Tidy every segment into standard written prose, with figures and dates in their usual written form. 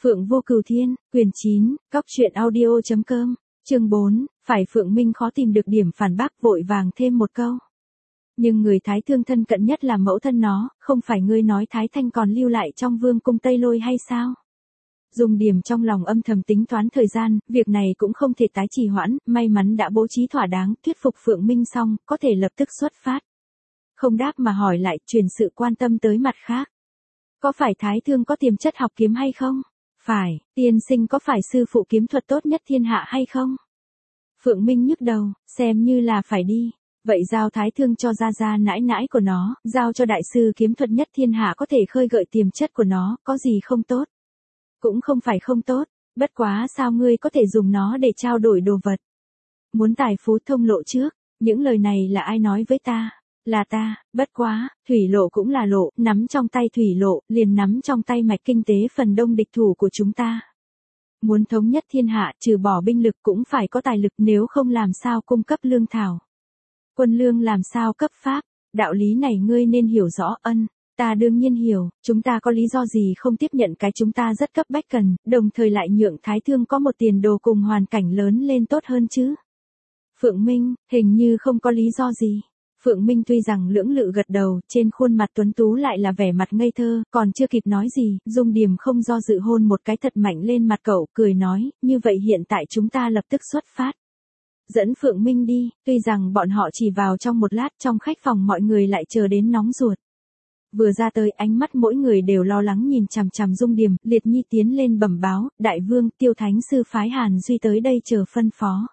Phượng Vô Cửu Thiên, quyển 9, Cóc truyện audio.com, chương 4, phải Phượng Minh khó tìm được điểm phản bác vội vàng thêm một câu. Nhưng người Thái Thương thân cận nhất là mẫu thân nó, không phải ngươi nói Thái Thanh còn lưu lại trong vương cung Tây Lôi hay sao? Dung Điểm trong lòng âm thầm tính toán thời gian, việc này cũng không thể tái trì hoãn, may mắn đã bố trí thỏa đáng, thuyết phục Phượng Minh xong, có thể lập tức xuất phát. Không đáp mà hỏi lại, truyền sự quan tâm tới mặt khác. Có phải Thái Thương có tiềm chất học kiếm hay không? Phải, tiên sinh có phải sư phụ kiếm thuật tốt nhất thiên hạ hay không? Phượng Minh nhức đầu, xem như là phải đi. Vậy giao Thái Thương cho gia nãi nãi của nó, giao cho đại sư kiếm thuật nhất thiên hạ có thể khơi gợi tiềm chất của nó, có gì không tốt? Cũng không phải không tốt, bất quá sao ngươi có thể dùng nó để trao đổi đồ vật? Muốn tài phú thông lộ trước, những lời này là ai nói với ta? Là ta, bất quá, thủy lộ cũng là lộ, nắm trong tay thủy lộ, liền nắm trong tay mạch kinh tế phần đông địch thủ của chúng ta. Muốn thống nhất thiên hạ, trừ bỏ binh lực cũng phải có tài lực, nếu không làm sao cung cấp lương thảo. Quân lương làm sao cấp pháp, đạo lý này ngươi nên hiểu rõ. Ân, ta đương nhiên hiểu, chúng ta có lý do gì không tiếp nhận cái chúng ta rất cấp bách cần, đồng thời lại nhượng Thái Thương có một tiền đồ cùng hoàn cảnh lớn lên tốt hơn chứ. Phượng Minh, hình như không có lý do gì. Phượng Minh tuy rằng lưỡng lự gật đầu, trên khuôn mặt tuấn tú lại là vẻ mặt ngây thơ, còn chưa kịp nói gì, Dung Điểm không do dự hôn một cái thật mạnh lên mặt cậu, cười nói, như vậy hiện tại chúng ta lập tức xuất phát. Dẫn Phượng Minh đi, tuy rằng bọn họ chỉ vào trong một lát, trong khách phòng mọi người lại chờ đến nóng ruột. Vừa ra tới, ánh mắt mỗi người đều lo lắng nhìn chằm chằm Dung Điểm, Liệt Nhi tiến lên bẩm báo, đại vương, Tiêu Thánh sư phái Hàn Duy tới đây chờ phân phó.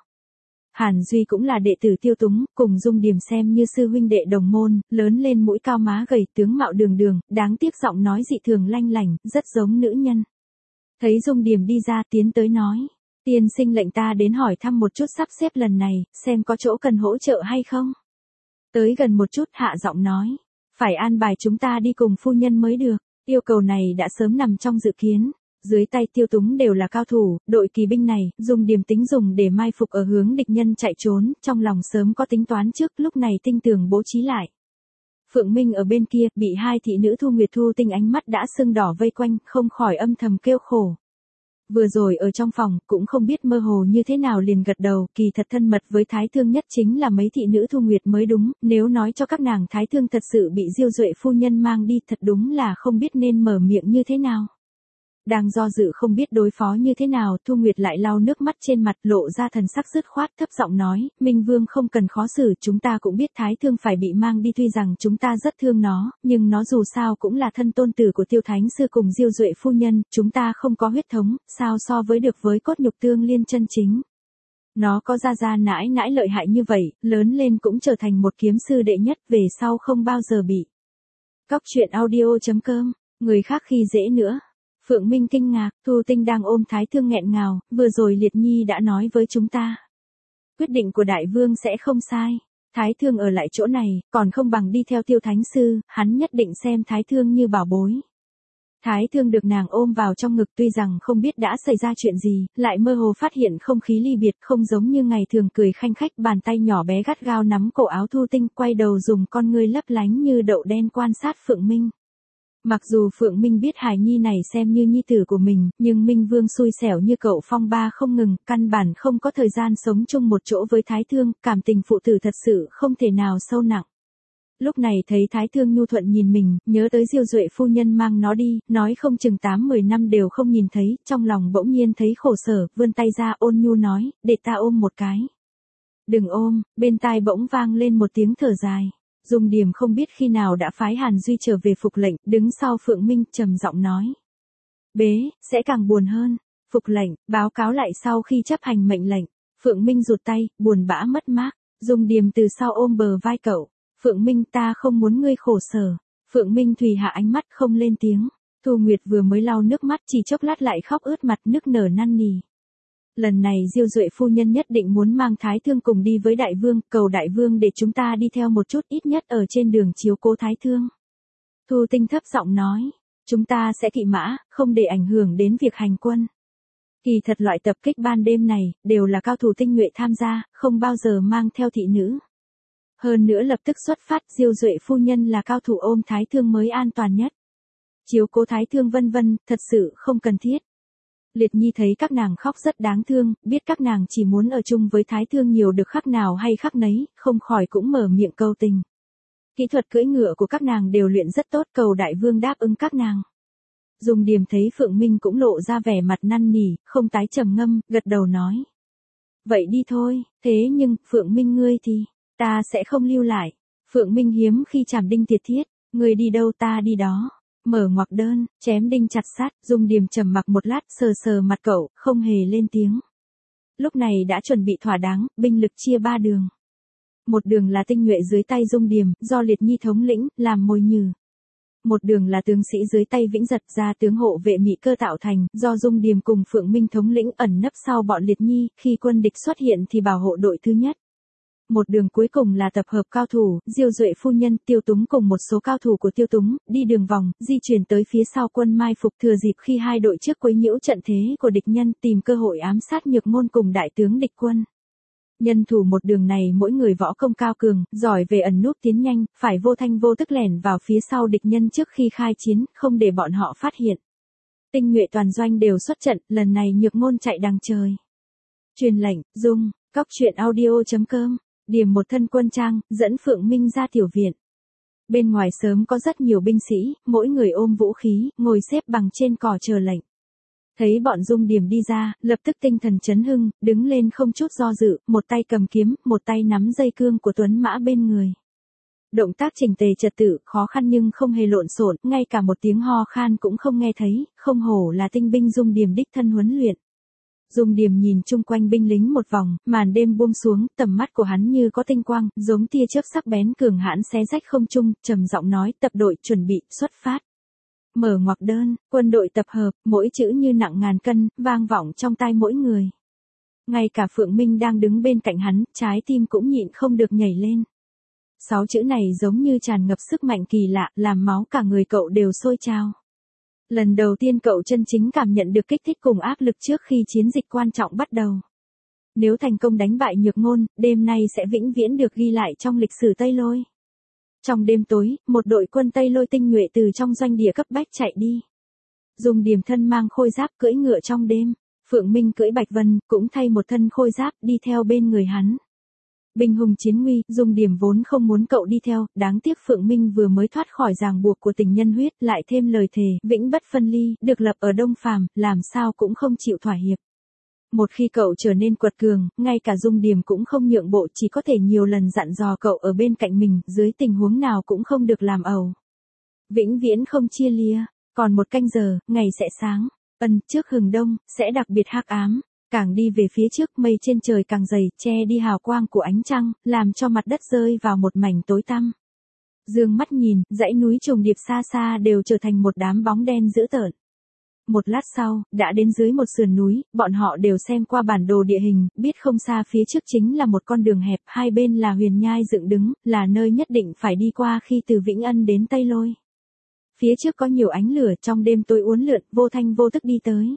Hàn Duy cũng là đệ tử Tiêu Túng, cùng Dung Điểm xem như sư huynh đệ đồng môn, lớn lên mũi cao má gầy, tướng mạo đường đường, đáng tiếc giọng nói dị thường lanh lảnh, rất giống nữ nhân. Thấy Dung Điểm đi ra, tiến tới nói, tiên sinh lệnh ta đến hỏi thăm một chút sắp xếp lần này, xem có chỗ cần hỗ trợ hay không. Tới gần một chút, hạ giọng nói, phải an bài chúng ta đi cùng phu nhân mới được, yêu cầu này đã sớm nằm trong dự kiến. Dưới tay Tiêu Túng đều là cao thủ, đội kỳ binh này, Dung Điểm tính dùng để mai phục ở hướng địch nhân chạy trốn, trong lòng sớm có tính toán trước, lúc này tinh tường bố trí lại. Phượng Minh ở bên kia, bị hai thị nữ Thu Nguyệt Thu Tinh ánh mắt đã sưng đỏ vây quanh, không khỏi âm thầm kêu khổ. Vừa rồi ở trong phòng, cũng không biết mơ hồ như thế nào liền gật đầu, kỳ thật thân mật với Thái Thương nhất chính là mấy thị nữ Thu Nguyệt mới đúng, nếu nói cho các nàng Thái Thương thật sự bị Diêu Duệ phu nhân mang đi, thật đúng là không biết nên mở miệng như thế nào. Đang do dự không biết đối phó như thế nào, Thu Nguyệt lại lau nước mắt trên mặt, lộ ra thần sắc dứt khoát, thấp giọng nói, Minh Vương không cần khó xử, chúng ta cũng biết Thái Thương phải bị mang đi, tuy rằng chúng ta rất thương nó, nhưng nó dù sao cũng là thân tôn tử của Tiêu Thánh sư cùng Diêu Duệ phu nhân, chúng ta không có huyết thống, sao so với được với cốt nhục tương liên chân chính. Nó có gia nãi nãi lợi hại như vậy, lớn lên cũng trở thành một kiếm sư đệ nhất, về sau không bao giờ bị. Cóc truyện audio.com, người khác khi dễ nữa. Phượng Minh kinh ngạc, Thu Tinh đang ôm Thái Thương nghẹn ngào, vừa rồi Liệt Nhi đã nói với chúng ta. Quyết định của đại vương sẽ không sai. Thái Thương ở lại chỗ này, còn không bằng đi theo Tiêu Thánh sư, hắn nhất định xem Thái Thương như bảo bối. Thái Thương được nàng ôm vào trong ngực, tuy rằng không biết đã xảy ra chuyện gì, lại mơ hồ phát hiện không khí ly biệt, không giống như ngày thường cười khanh khách, bàn tay nhỏ bé gắt gao nắm cổ áo Thu Tinh, quay đầu dùng con ngươi lấp lánh như đậu đen quan sát Phượng Minh. Mặc dù Phượng Minh biết hài nhi này xem như nhi tử của mình, nhưng Minh Vương xui xẻo như cậu phong ba không ngừng, căn bản không có thời gian sống chung một chỗ với Thái Thương, cảm tình phụ tử thật sự không thể nào sâu nặng. Lúc này thấy Thái Thương nhu thuận nhìn mình, nhớ tới Diêu Duệ phu nhân mang nó đi, nói không chừng 8-10 năm đều không nhìn thấy, trong lòng bỗng nhiên thấy khổ sở, vươn tay ra ôn nhu nói, để ta ôm một cái. Đừng ôm, bên tai bỗng vang lên một tiếng thở dài. Dung Điểm không biết khi nào đã phái Hàn Duy trở về phục lệnh, đứng sau Phượng Minh, trầm giọng nói. Bế, sẽ càng buồn hơn. Phục lệnh, báo cáo lại sau khi chấp hành mệnh lệnh. Phượng Minh rụt tay, buồn bã mất mát. Dung Điểm từ sau ôm bờ vai cậu. Phượng Minh, ta không muốn ngươi khổ sở. Phượng Minh thùy hạ ánh mắt không lên tiếng. Thu Nguyệt vừa mới lau nước mắt, chỉ chốc lát lại khóc ướt mặt, nức nở năn nỉ. Lần này Diêu Duệ phu nhân nhất định muốn mang Thái Thương cùng đi với đại vương, cầu đại vương để chúng ta đi theo một chút, ít nhất ở trên đường chiếu cố Thái Thương. Thu Tinh thấp giọng nói, chúng ta sẽ kỵ mã, không để ảnh hưởng đến việc hành quân. Kỳ thật loại tập kích ban đêm này, đều là cao thủ tinh nhuệ tham gia, không bao giờ mang theo thị nữ. Hơn nữa lập tức xuất phát, Diêu Duệ phu nhân là cao thủ, ôm Thái Thương mới an toàn nhất. Chiếu cố Thái Thương vân vân, thật sự không cần thiết. Liệt Nhi thấy các nàng khóc rất đáng thương, biết các nàng chỉ muốn ở chung với Thái Thương nhiều được khắc nào hay khắc nấy, không khỏi cũng mở miệng cầu tình. Kỹ thuật cưỡi ngựa của các nàng đều luyện rất tốt, cầu đại vương đáp ứng các nàng. Dung Điềm thấy Phượng Minh cũng lộ ra vẻ mặt năn nỉ, không tái trầm ngâm, gật đầu nói. Vậy đi thôi, thế nhưng, Phượng Minh ngươi thì, ta sẽ không lưu lại. Phượng Minh hiếm khi chảm đinh tiệt thiết, ngươi đi đâu ta đi đó. Mở ngoặc đơn, chém đinh chặt sát, Dung Điềm trầm mặc một lát, sờ sờ mặt cậu, không hề lên tiếng. Lúc này đã chuẩn bị thỏa đáng, binh lực chia 3 đường. Một đường là tinh nhuệ dưới tay Dung Điềm, do Liệt Nhi thống lĩnh, làm mồi nhử. Một đường là tướng sĩ dưới tay Vĩnh Giật, ra tướng hộ vệ Mỹ Cơ tạo thành, do Dung Điềm cùng Phượng Minh thống lĩnh ẩn nấp sau bọn Liệt Nhi, khi quân địch xuất hiện thì bảo hộ đội thứ nhất. Một đường cuối cùng là tập hợp cao thủ, Diêu Duệ phu nhân, Tiêu Túng cùng một số cao thủ của Tiêu Túng, đi đường vòng, di chuyển tới phía sau quân mai phục, thừa dịp khi hai đội trước quấy nhiễu trận thế của địch nhân, tìm cơ hội ám sát Nhược Ngôn cùng đại tướng địch quân. Nhân thủ một đường này mỗi người võ công cao cường, giỏi về ẩn núp tiến nhanh, phải vô thanh vô tức lẻn vào phía sau địch nhân trước khi khai chiến, không để bọn họ phát hiện. Tinh nhuệ toàn doanh đều xuất trận, lần này Nhược Ngôn chạy đằng trời. Truyền lệnh, Dung, Cóc Truyện Audio.com, điểm một thân quân trang, dẫn Phượng Minh ra tiểu viện. Bên ngoài sớm có rất nhiều binh sĩ, mỗi người ôm vũ khí, ngồi xếp bằng trên cỏ chờ lệnh. Thấy bọn Dung Điềm đi ra, lập tức tinh thần chấn hưng, đứng lên không chút do dự, một tay cầm kiếm, một tay nắm dây cương của tuấn mã bên người. Động tác chỉnh tề trật tự, khó khăn nhưng không hề lộn xộn, ngay cả một tiếng ho khan cũng không nghe thấy, không hổ là tinh binh Dung Điềm đích thân huấn luyện. Dung Điềm nhìn chung quanh binh lính một vòng, màn đêm buông xuống, tầm mắt của hắn như có tinh quang, giống tia chớp sắc bén cường hãn xé rách không trung, trầm giọng nói, tập đội chuẩn bị, xuất phát. Mở ngoặc đơn, quân đội tập hợp, mỗi chữ như nặng ngàn cân, vang vọng trong tai mỗi người. Ngay cả Phượng Minh đang đứng bên cạnh hắn, trái tim cũng nhịn không được nhảy lên. 6 chữ này giống như tràn ngập sức mạnh kỳ lạ, làm máu cả người cậu đều sôi trào. Lần đầu tiên cậu chân chính cảm nhận được kích thích cùng áp lực trước khi chiến dịch quan trọng bắt đầu. Nếu thành công đánh bại Nhược Ngôn, đêm nay sẽ vĩnh viễn được ghi lại trong lịch sử Tây Lôi. Trong đêm tối, một đội quân Tây Lôi tinh nhuệ từ trong doanh địa cấp bách chạy đi. Dung Điềm thân mang khôi giáp cưỡi ngựa trong đêm, Phượng Minh cưỡi Bạch Vân, cũng thay một thân khôi giáp đi theo bên người hắn. Binh hùng chiến nguy, Dung Điềm vốn không muốn cậu đi theo, đáng tiếc Phượng Minh vừa mới thoát khỏi ràng buộc của tình nhân huyết, lại thêm lời thề, vĩnh bất phân ly, được lập ở Đông Phàm, làm sao cũng không chịu thỏa hiệp. Một khi cậu trở nên quật cường, ngay cả Dung Điềm cũng không nhượng bộ, chỉ có thể nhiều lần dặn dò cậu ở bên cạnh mình, dưới tình huống nào cũng không được làm ẩu. Vĩnh viễn không chia lìa, còn 1 canh giờ, ngày sẽ sáng, trước hừng đông, sẽ đặc biệt hắc ám. Càng đi về phía trước mây trên trời càng dày, che đi hào quang của ánh trăng, làm cho mặt đất rơi vào một mảnh tối tăm. Dương mắt nhìn, dãy núi trùng điệp xa xa đều trở thành một đám bóng đen dữ tợn. Một lát sau, đã đến dưới một sườn núi, bọn họ đều xem qua bản đồ địa hình, biết không xa phía trước chính là một con đường hẹp, hai bên là huyền nhai dựng đứng, là nơi nhất định phải đi qua khi từ Vĩnh Ân đến Tây Lôi. Phía trước có nhiều ánh lửa, trong đêm tối uốn lượn, vô thanh vô tức đi tới.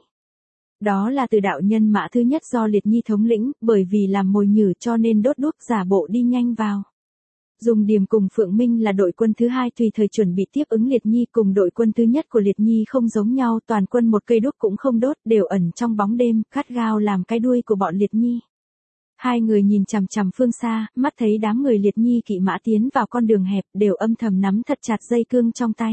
Đó là từ đạo nhân mã thứ nhất do Liệt Nhi thống lĩnh, bởi vì làm mồi nhử cho nên đốt đuốc giả bộ đi nhanh vào. Dung Điềm cùng Phượng Minh là đội quân thứ hai tùy thời chuẩn bị tiếp ứng Liệt Nhi, cùng đội quân thứ nhất của Liệt Nhi không giống nhau, toàn quân một cây đuốc cũng không đốt, đều ẩn trong bóng đêm, cắt gao làm cái đuôi của bọn Liệt Nhi. Hai người nhìn chằm chằm phương xa, mắt thấy đám người Liệt Nhi kỵ mã tiến vào con đường hẹp, đều âm thầm nắm thật chặt dây cương trong tay.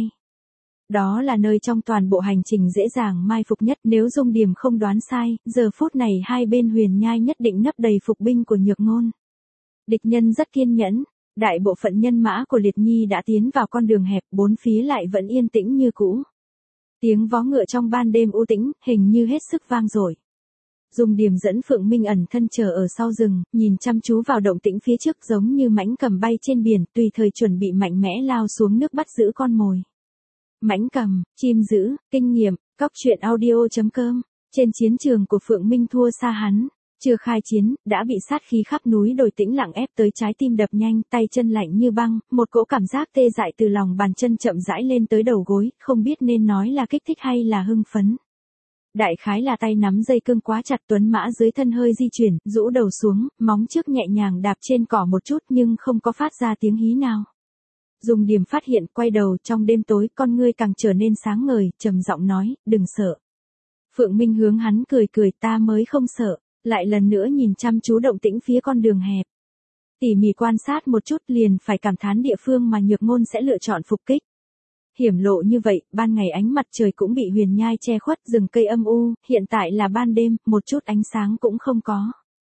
Đó là nơi trong toàn bộ hành trình dễ dàng mai phục nhất, nếu Dung Điềm không đoán sai, giờ phút này hai bên huyền nhai nhất định nấp đầy phục binh của Nhược Ngôn. Địch nhân rất kiên nhẫn, đại bộ phận nhân mã của Liệt Nhi đã tiến vào con đường hẹp, bốn phía lại vẫn yên tĩnh như cũ. Tiếng vó ngựa trong ban đêm u tĩnh, hình như hết sức vang dội. Dung Điềm dẫn Phượng Minh ẩn thân chờ ở sau rừng, nhìn chăm chú vào động tĩnh phía trước giống như mãnh cầm bay trên biển, tùy thời chuẩn bị mạnh mẽ lao xuống nước bắt giữ con mồi. Mãnh cầm, chim dữ, kinh nghiệm, Cóc Truyện Audio.com, trên chiến trường của Phượng Minh thua xa hắn, chưa khai chiến, đã bị sát khí khắp núi đồi tĩnh lặng ép tới trái tim đập nhanh, tay chân lạnh như băng, một cỗ cảm giác tê dại từ lòng bàn chân chậm rãi lên tới đầu gối, không biết nên nói là kích thích hay là hưng phấn. Đại khái là tay nắm dây cương quá chặt, tuấn mã dưới thân hơi di chuyển, rũ đầu xuống, móng trước nhẹ nhàng đạp trên cỏ một chút nhưng không có phát ra tiếng hí nào. Dung Điềm phát hiện, quay đầu, trong đêm tối, con ngươi càng trở nên sáng ngời, trầm giọng nói, đừng sợ. Phượng Minh hướng hắn cười cười, ta mới không sợ, lại lần nữa nhìn chăm chú động tĩnh phía con đường hẹp. Tỉ mỉ quan sát một chút liền phải cảm thán địa phương mà Nhược Ngôn sẽ lựa chọn phục kích. Hiểm lộ như vậy, ban ngày ánh mặt trời cũng bị huyền nhai che khuất, rừng cây âm u, hiện tại là ban đêm, một chút ánh sáng cũng không có.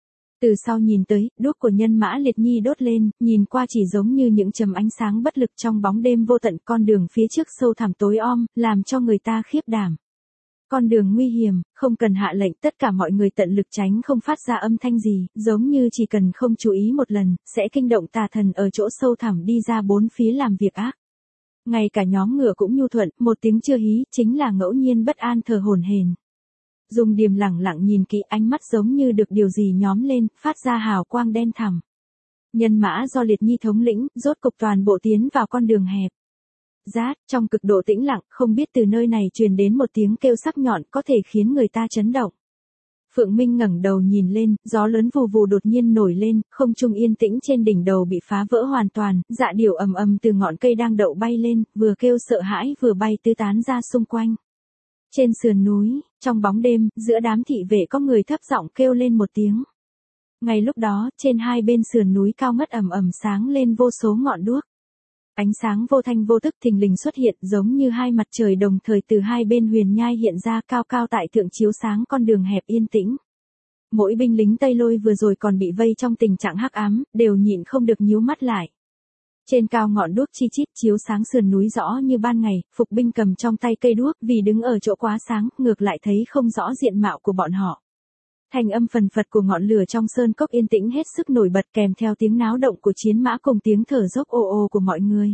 Từ sau nhìn tới, đuốc của nhân mã Liệt Nhi đốt lên, nhìn qua chỉ giống như những chấm ánh sáng bất lực trong bóng đêm vô tận, con đường phía trước sâu thẳm tối om, làm cho người ta khiếp đảm. Con đường nguy hiểm, không cần hạ lệnh, tất cả mọi người tận lực tránh không phát ra âm thanh gì, giống như chỉ cần không chú ý một lần, sẽ kinh động tà thần ở chỗ sâu thẳm đi ra bốn phía làm việc ác. Ngay cả nhóm ngựa cũng nhu thuận, một tiếng chưa hí, chính là ngẫu nhiên bất an thờ hổn hển. Dung Điềm lẳng lặng nhìn kỹ, ánh mắt giống như được điều gì nhóm lên, phát ra hào quang đen thẳm. Nhân mã do Liệt Nhi thống lĩnh, rốt cục toàn bộ tiến vào con đường hẹp. Rát, trong cực độ tĩnh lặng, không biết từ nơi này truyền đến một tiếng kêu sắc nhọn có thể khiến người ta chấn động. Phượng Minh ngẩng đầu nhìn lên, gió lớn vù vù đột nhiên nổi lên, không trung yên tĩnh trên đỉnh đầu bị phá vỡ hoàn toàn, dạ điểu ầm ầm từ ngọn cây đang đậu bay lên, vừa kêu sợ hãi vừa bay tứ tán ra xung quanh. Trên sườn núi, trong bóng đêm, giữa đám thị vệ có người thấp giọng kêu lên một tiếng. Ngay lúc đó, trên hai bên sườn núi cao ngất ầm ầm sáng lên vô số ngọn đuốc. Ánh sáng vô thanh vô tức thình lình xuất hiện, giống như hai mặt trời đồng thời từ hai bên huyền nhai hiện ra cao cao tại thượng chiếu sáng con đường hẹp yên tĩnh. Mỗi binh lính Tây Lôi vừa rồi còn bị vây trong tình trạng hắc ám, đều nhịn không được nhíu mắt lại. Trên cao ngọn đuốc chi chít chiếu sáng sườn núi rõ như ban ngày, phục binh cầm trong tay cây đuốc, vì đứng ở chỗ quá sáng, ngược lại thấy không rõ diện mạo của bọn họ. Thanh âm phần phật của ngọn lửa trong sơn cốc yên tĩnh hết sức nổi bật, kèm theo tiếng náo động của chiến mã cùng tiếng thở dốc ồ ồ của mọi người.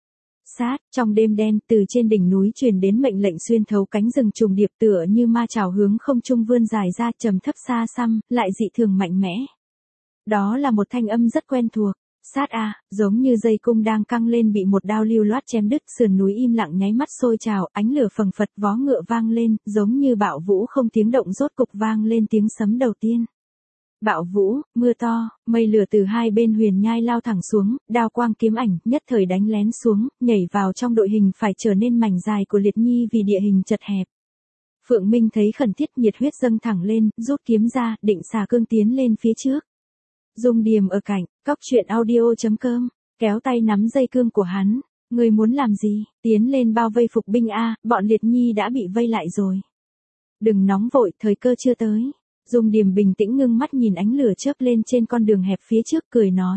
Sát, trong đêm đen, từ trên đỉnh núi truyền đến mệnh lệnh xuyên thấu cánh rừng trùng điệp, tựa như ma chảo hướng không trung vươn dài ra, trầm thấp xa xăm, lại dị thường mạnh mẽ. Đó là một thanh âm rất quen thuộc. Sát a, giống như dây cung đang căng lên bị một đao lưu loát chém đứt, sườn núi im lặng nháy mắt sôi trào, ánh lửa phầng phật, vó ngựa vang lên, giống như bạo vũ không tiếng động, rốt cục vang lên tiếng sấm đầu tiên. Bạo vũ, mưa to, mây lửa từ hai bên huyền nhai lao thẳng xuống, đao quang kiếm ảnh, nhất thời đánh lén xuống, nhảy vào trong đội hình phải trở nên mảnh dài của Liệt Nhi vì địa hình chật hẹp. Phượng Minh thấy khẩn thiết, nhiệt huyết dâng thẳng lên, rút kiếm ra, định xà cương tiến lên phía trước. Dung Điềm ở cạnh, coctruyện.audio.com, kéo tay nắm dây cương của hắn. Ngươi muốn làm gì? Tiến lên bao vây phục binh a, bọn Liệt Nhi đã bị vây lại rồi. Đừng nóng vội, thời cơ chưa tới. Dung Điềm bình tĩnh ngưng mắt nhìn ánh lửa chớp lên trên con đường hẹp phía trước, cười nói.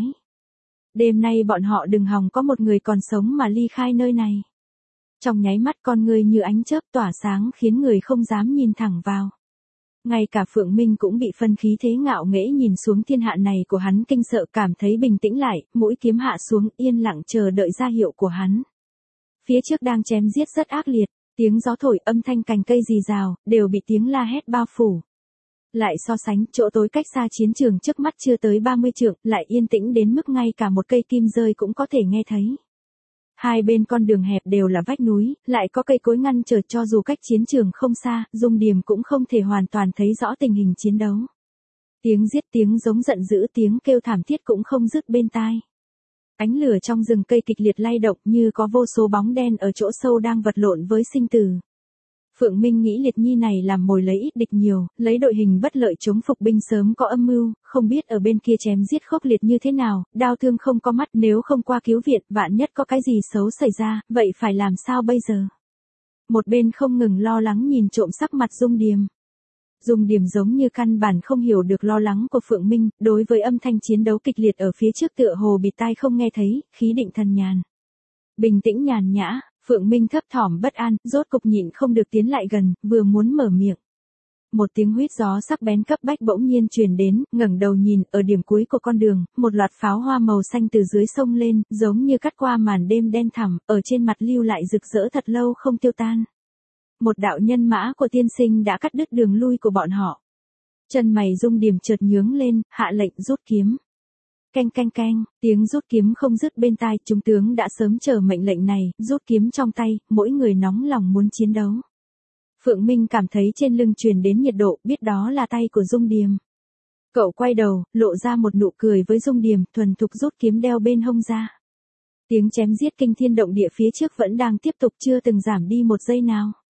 Đêm nay bọn họ đừng hòng có một người còn sống mà ly khai nơi này. Trong nháy mắt con ngươi như ánh chớp tỏa sáng khiến người không dám nhìn thẳng vào. Ngay cả Phượng Minh cũng bị phân khí thế ngạo nghễ nhìn xuống thiên hạ này của hắn kinh sợ, cảm thấy bình tĩnh lại, mũi kiếm hạ xuống, yên lặng chờ đợi ra hiệu của hắn. Phía trước đang chém giết rất ác liệt, tiếng gió thổi, âm thanh cành cây rì rào, đều bị tiếng la hét bao phủ. Lại so sánh, chỗ tối cách xa chiến trường trước mắt chưa tới 30 trượng, lại yên tĩnh đến mức ngay cả một cây kim rơi cũng có thể nghe thấy. Hai bên con đường hẹp đều là vách núi, lại có cây cối ngăn trở, cho dù cách chiến trường không xa, Dung Điềm cũng không thể hoàn toàn thấy rõ tình hình chiến đấu. Tiếng giết, tiếng giống giận dữ, tiếng kêu thảm thiết cũng không dứt bên tai. Ánh lửa trong rừng cây kịch liệt lay động, như có vô số bóng đen ở chỗ sâu đang vật lộn với sinh tử. Phượng Minh nghĩ Liệt Nhi này làm mồi lấy ít địch nhiều, lấy đội hình bất lợi chống phục binh sớm có âm mưu, không biết ở bên kia chém giết khốc liệt như thế nào, đao thương không có mắt, nếu không qua cứu viện, vạn nhất có cái gì xấu xảy ra, vậy phải làm sao bây giờ? Một bên không ngừng lo lắng nhìn trộm sắc mặt Dung Điềm. Dung Điềm giống như căn bản không hiểu được lo lắng của Phượng Minh, đối với âm thanh chiến đấu kịch liệt ở phía trước tựa hồ bịt tai không nghe thấy, khí định thần nhàn. Bình tĩnh nhàn nhã. Phượng Minh thấp thỏm bất an, rốt cục nhịn không được tiến lại gần, vừa muốn mở miệng. Một tiếng huýt gió sắc bén cấp bách bỗng nhiên truyền đến, ngẩng đầu nhìn, ở điểm cuối của con đường, một loạt pháo hoa màu xanh từ dưới sông lên, giống như cắt qua màn đêm đen thẳm, ở trên mặt lưu lại rực rỡ thật lâu không tiêu tan. Một đạo nhân mã của tiên sinh đã cắt đứt đường lui của bọn họ. Chân mày Dung Điềm chợt nhướng lên, hạ lệnh rút kiếm. Canh canh canh, tiếng rút kiếm không dứt bên tai, chúng tướng đã sớm chờ mệnh lệnh này, rút kiếm trong tay, mỗi người nóng lòng muốn chiến đấu. Phượng Minh cảm thấy trên lưng truyền đến nhiệt độ, biết đó là tay của Dung Điềm. Cậu quay đầu, lộ ra một nụ cười với Dung Điềm, thuần thục rút kiếm đeo bên hông ra. Tiếng chém giết kinh thiên động địa phía trước vẫn đang tiếp tục, chưa từng giảm đi một giây nào.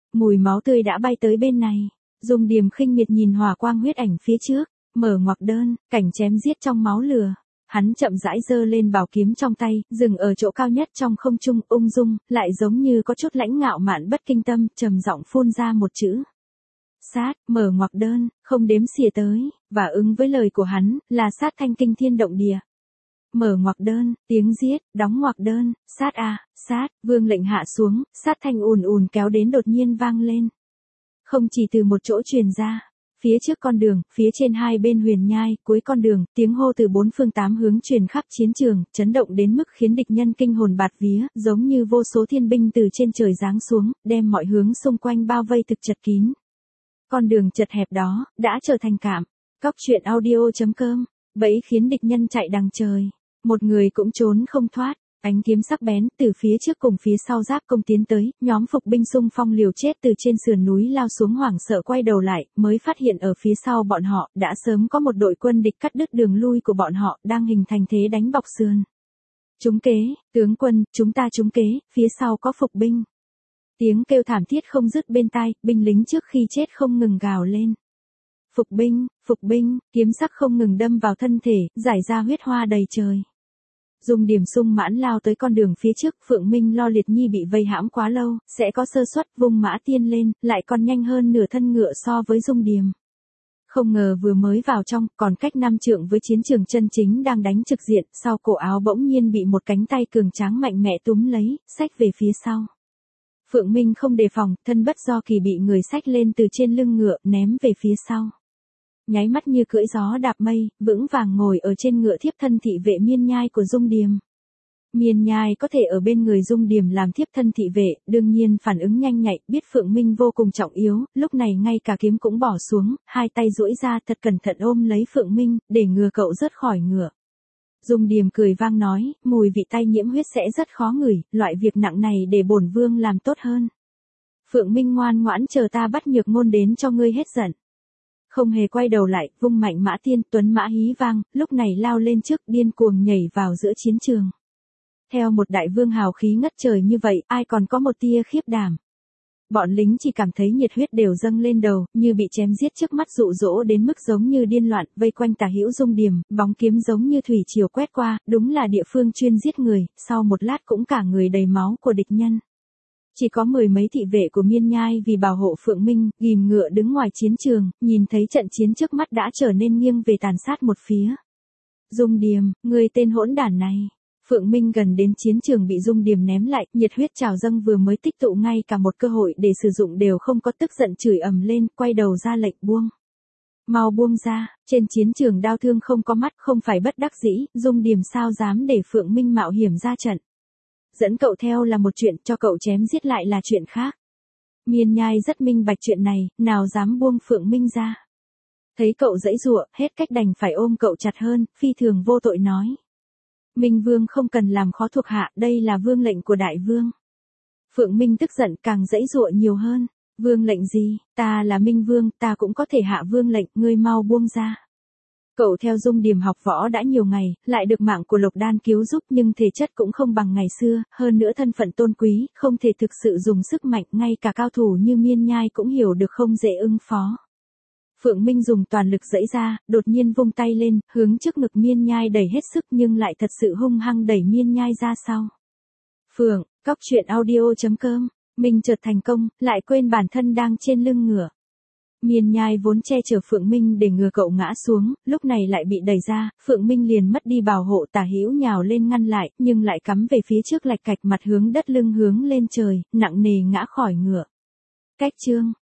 Mùi máu tươi đã bay tới bên này. Dung Điềm khinh miệt nhìn hỏa quang huyết ảnh phía trước, mở ngoặc đơn, cảnh chém giết trong máu lửa. Hắn chậm rãi giơ lên bảo kiếm trong tay, dừng ở chỗ cao nhất trong không trung, ung dung, lại giống như có chút lãnh ngạo mạn bất kinh tâm, trầm giọng phun ra một chữ. Sát, mở ngoặc đơn, không đếm xỉa tới, và ứng với lời của hắn, là sát thanh kinh thiên động địa. Mở ngoặc đơn, tiếng giết, đóng ngoặc đơn, sát a, sát, vương lệnh hạ xuống, sát thanh ùn ùn kéo đến đột nhiên vang lên. Không chỉ từ một chỗ truyền ra. Phía trước con đường, phía trên hai bên huyền nhai, cuối con đường, tiếng hô từ bốn phương tám hướng truyền khắp chiến trường, chấn động đến mức khiến địch nhân kinh hồn bạt vía, giống như vô số thiên binh từ trên trời giáng xuống, đem mọi hướng xung quanh bao vây thực chật kín. Con đường chật hẹp đó, đã trở thành cạm. Cóc truyện audio.com, bẫy khiến địch nhân chạy đằng trời. Một người cũng trốn không thoát. Ánh kiếm sắc bén từ phía trước cùng phía sau giáp công tiến tới, nhóm phục binh xung phong liều chết từ trên sườn núi lao xuống hoảng sợ quay đầu lại, mới phát hiện ở phía sau bọn họ đã sớm có một đội quân địch cắt đứt đường lui của bọn họ, đang hình thành thế đánh bọc sườn. Trúng kế, tướng quân, chúng ta trúng kế, phía sau có phục binh. Tiếng kêu thảm thiết không dứt bên tai, binh lính trước khi chết không ngừng gào lên. Phục binh, kiếm sắc không ngừng đâm vào thân thể, giải ra huyết hoa đầy trời. Dung Điềm sung mãn lao tới con đường phía trước, Phượng Minh lo Liệt Nhi bị vây hãm quá lâu, sẽ có sơ suất, vung mã tiên lên, lại còn nhanh hơn nửa thân ngựa so với Dung Điềm. Không ngờ vừa mới vào trong, còn cách 5 trượng với chiến trường chân chính đang đánh trực diện, sau cổ áo bỗng nhiên bị một cánh tay cường tráng mạnh mẽ túm lấy, xách về phía sau. Phượng Minh không đề phòng, thân bất do kỳ bị người xách lên từ trên lưng ngựa, ném về phía sau. Nháy mắt như cưỡi gió đạp mây, vững vàng ngồi ở trên ngựa thiếp thân thị vệ Miên Nhai của Dung Điềm. Miên Nhai có thể ở bên người Dung Điềm làm thiếp thân thị vệ, đương nhiên phản ứng nhanh nhạy, biết Phượng Minh vô cùng trọng yếu, lúc này ngay cả kiếm cũng bỏ xuống, hai tay duỗi ra thật cẩn thận ôm lấy Phượng Minh, để ngừa cậu rớt khỏi ngựa. Dung Điềm cười vang nói, mùi vị tay nhiễm huyết sẽ rất khó ngửi, loại việc nặng này để bổn vương làm tốt hơn. Phượng Minh ngoan ngoãn chờ ta bắt Nhược Ngôn đến cho ngươi hết giận. Không hề quay đầu lại, vung mạnh mã tiên, tuấn mã hí vang, lúc này lao lên trước, điên cuồng nhảy vào giữa chiến trường. Theo một đại vương hào khí ngất trời như vậy, ai còn có một tia khiếp đảm. Bọn lính chỉ cảm thấy nhiệt huyết đều dâng lên đầu, như bị chém giết trước mắt dụ dỗ đến mức giống như điên loạn, vây quanh tả hữu Dung Điềm, bóng kiếm giống như thủy triều quét qua, đúng là địa phương chuyên giết người, sau một lát cũng cả người đầy máu của địch nhân. Chỉ có 10 mấy thị vệ của Miên Nhai vì bảo hộ Phượng Minh, ghim ngựa đứng ngoài chiến trường, nhìn thấy trận chiến trước mắt đã trở nên nghiêng về tàn sát một phía. Dung Điềm, người tên hỗn đản này. Phượng Minh gần đến chiến trường bị Dung Điềm ném lại, nhiệt huyết trào dâng vừa mới tích tụ ngay cả một cơ hội để sử dụng đều không có, tức giận chửi ầm lên, quay đầu ra lệnh buông. Mau buông ra, trên chiến trường đao thương không có mắt, không phải bất đắc dĩ, Dung Điềm sao dám để Phượng Minh mạo hiểm ra trận. Dẫn cậu theo là một chuyện, cho cậu chém giết lại là chuyện khác. Miên Nhai rất minh bạch chuyện này, nào dám buông Phượng Minh ra. Thấy cậu giãy giụa, hết cách đành phải ôm cậu chặt hơn, phi thường vô tội nói. Minh Vương không cần làm khó thuộc hạ, đây là vương lệnh của đại vương. Phượng Minh tức giận càng giãy giụa nhiều hơn. Vương lệnh gì, ta là Minh Vương, ta cũng có thể hạ vương lệnh, ngươi mau buông ra. Cậu theo Dung Điềm học võ đã nhiều ngày, lại được mạng của Lộc Đan cứu giúp nhưng thể chất cũng không bằng ngày xưa, hơn nữa thân phận tôn quý, không thể thực sự dùng sức mạnh, ngay cả cao thủ như Miên Nhai cũng hiểu được không dễ ứng phó. Phượng Minh dùng toàn lực giãy ra, đột nhiên vung tay lên, hướng trước ngực Miên Nhai đẩy hết sức nhưng lại thật sự hung hăng đẩy Miên Nhai ra sau. Phượng, cóc truyện audio.com, mình chợt thành công, lại quên bản thân đang trên lưng ngựa. Miên Nhai vốn che chở Phượng Minh để ngừa cậu ngã xuống, lúc này lại bị đẩy ra, Phượng Minh liền mất đi bảo hộ, tả hữu nhào lên ngăn lại, nhưng lại cắm về phía trước lạch cạch, mặt hướng đất, lưng hướng lên trời, nặng nề ngã khỏi ngựa. Cách chương